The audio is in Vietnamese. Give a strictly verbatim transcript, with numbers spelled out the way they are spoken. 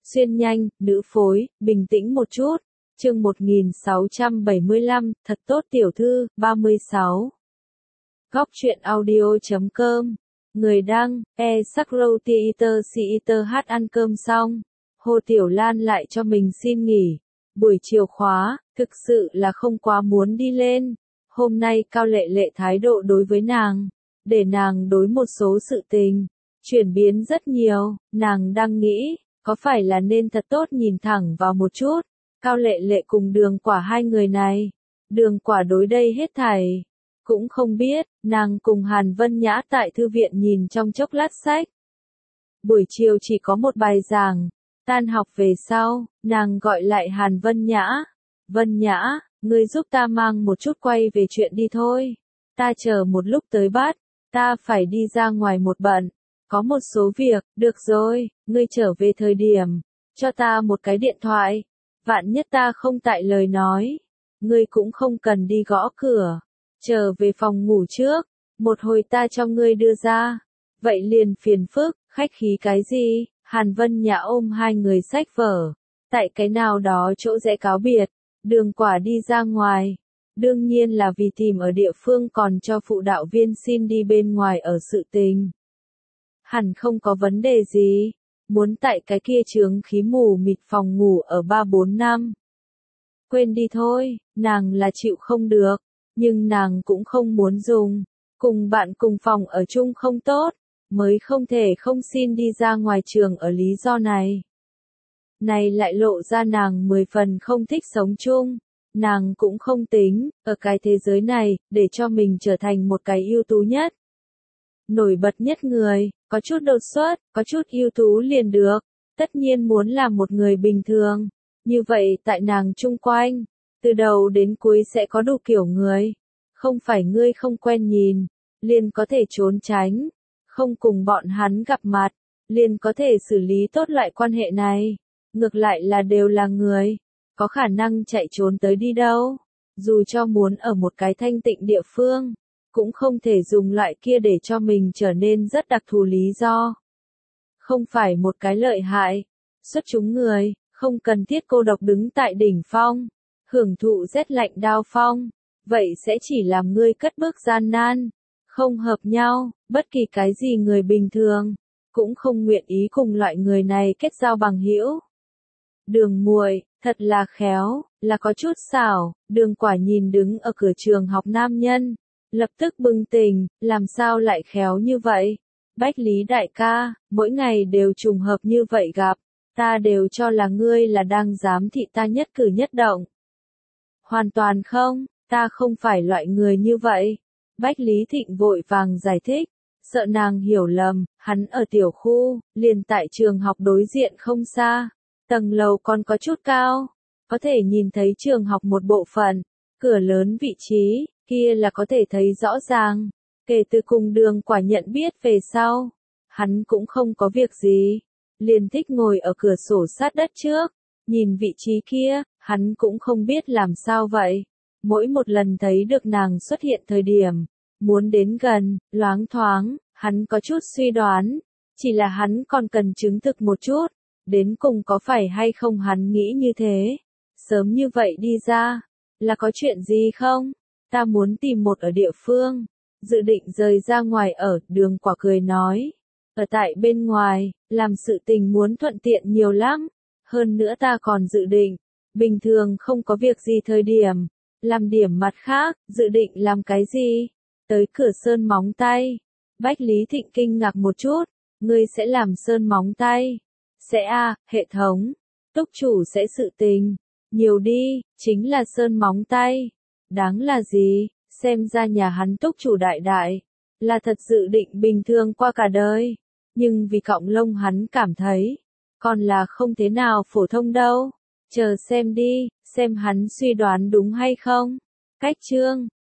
Xuyên nhanh, nữ phối, bình tĩnh một chút. Chương một nghìn sáu trăm bảy mươi lăm, thật tốt tiểu thư, ba mươi sáu. Góc truyện audio chấm com. Người đăng, e Sakro Theater Theater hát ăn cơm xong. Hồ Tiểu Lan lại cho mình xin nghỉ. Buổi chiều khóa, thực sự là không quá muốn đi lên. Hôm nay Cao Lệ Lệ thái độ đối với nàng, để nàng đối một số sự tình, chuyển biến rất nhiều, nàng đang nghĩ, có phải là nên thật tốt nhìn thẳng vào một chút. Cao Lệ Lệ cùng Đường Quả hai người này, Đường Quả đối đây hết thảy, cũng không biết, nàng cùng Hàn Vân Nhã tại thư viện nhìn trong chốc lát sách. Buổi chiều chỉ có một bài giảng, tan học về sau, nàng gọi lại Hàn Vân Nhã. Vân Nhã, ngươi giúp ta mang một chút quay về chuyện đi thôi. Ta chờ một lúc tới bắt, ta phải đi ra ngoài một bận. Có một số việc, được rồi, ngươi trở về thời điểm, cho ta một cái điện thoại. Vạn nhất ta không tại lời nói, ngươi cũng không cần đi gõ cửa. Trở về phòng ngủ trước, một hồi ta cho ngươi đưa ra. Vậy liền phiền phức, khách khí cái gì? Hàn Vân Nhã ôm hai người sách vở. Tại cái nào đó chỗ rẽ cáo biệt, Đường Quả đi ra ngoài. Đương nhiên là vì tìm ở địa phương còn cho phụ đạo viên xin đi bên ngoài ở sự tình. Hẳn không có vấn đề gì. Muốn tại cái kia chướng khí mù mịt phòng ngủ ở ba bốn năm. Quên đi thôi, nàng là chịu không được, nhưng nàng cũng không muốn dùng. Cùng bạn cùng phòng ở chung không tốt, mới không thể không xin đi ra ngoài trường ở lý do này. Này lại lộ ra nàng mười phần không thích sống chung. Nàng cũng không tính, ở cái thế giới này, để cho mình trở thành một cái ưu tú nhất. Nổi bật nhất người, có chút đột xuất, có chút ưu tú liền được. Tất nhiên muốn làm một người bình thường. Như vậy tại nàng chung quanh, từ đầu đến cuối sẽ có đủ kiểu người. Không phải ngươi không quen nhìn, liền có thể trốn tránh. Không cùng bọn hắn gặp mặt, liền có thể xử lý tốt loại quan hệ này. Ngược lại là đều là người, có khả năng chạy trốn tới đi đâu. Dù cho muốn ở một cái thanh tịnh địa phương, cũng không thể dùng loại kia để cho mình trở nên rất đặc thù lý do. Không phải một cái lợi hại, xuất chúng người, không cần thiết cô độc đứng tại đỉnh phong, hưởng thụ rét lạnh đao phong, vậy sẽ chỉ làm ngươi cất bước gian nan, không hợp nhau, bất kỳ cái gì người bình thường, cũng không nguyện ý cùng loại người này kết giao bằng hữu. Đường muội, thật là khéo, là có chút xảo. Đường Quả nhìn đứng ở cửa trường học nam nhân, lập tức bừng tỉnh, làm sao lại khéo như vậy? Bách Lý đại ca, mỗi ngày đều trùng hợp như vậy gặp, ta đều cho là ngươi là đang giám thị ta nhất cử nhất động. Hoàn toàn không, ta không phải loại người như vậy. Bách Lý Thịnh vội vàng giải thích, sợ nàng hiểu lầm, hắn ở tiểu khu, liền tại trường học đối diện không xa. Tầng lầu còn có chút cao, có thể nhìn thấy trường học một bộ phận, cửa lớn vị trí, kia là có thể thấy rõ ràng. Kể từ cùng Đường Quả nhận biết về sau, hắn cũng không có việc gì, liền thích ngồi ở cửa sổ sát đất trước, nhìn vị trí kia, hắn cũng không biết làm sao vậy. Mỗi một lần thấy được nàng xuất hiện thời điểm, muốn đến gần, loáng thoáng, hắn có chút suy đoán, chỉ là hắn còn cần chứng thực một chút. Đến cùng có phải hay không hắn nghĩ như thế? Sớm như vậy đi ra, là có chuyện gì không? Ta muốn tìm một ở địa phương, dự định rời ra ngoài ở. Đường Quả cười nói, ở tại bên ngoài, làm sự tình muốn thuận tiện nhiều lắm. Hơn nữa ta còn dự định, bình thường không có việc gì thời điểm, làm điểm mặt khác. Dự định làm cái gì? Tới cửa sơn móng tay. Bách Lý Thịnh kinh ngạc một chút, ngươi sẽ làm sơn móng tay? Sẽ a, hệ thống, túc chủ sẽ sự tình, nhiều đi, chính là sơn móng tay. Đáng là gì, xem ra nhà hắn túc chủ đại đại, là thật dự định bình thường qua cả đời. Nhưng vì cọng lông hắn cảm thấy, còn là không thế nào phổ thông đâu. Chờ xem đi, xem hắn suy đoán đúng hay không. Cách chương,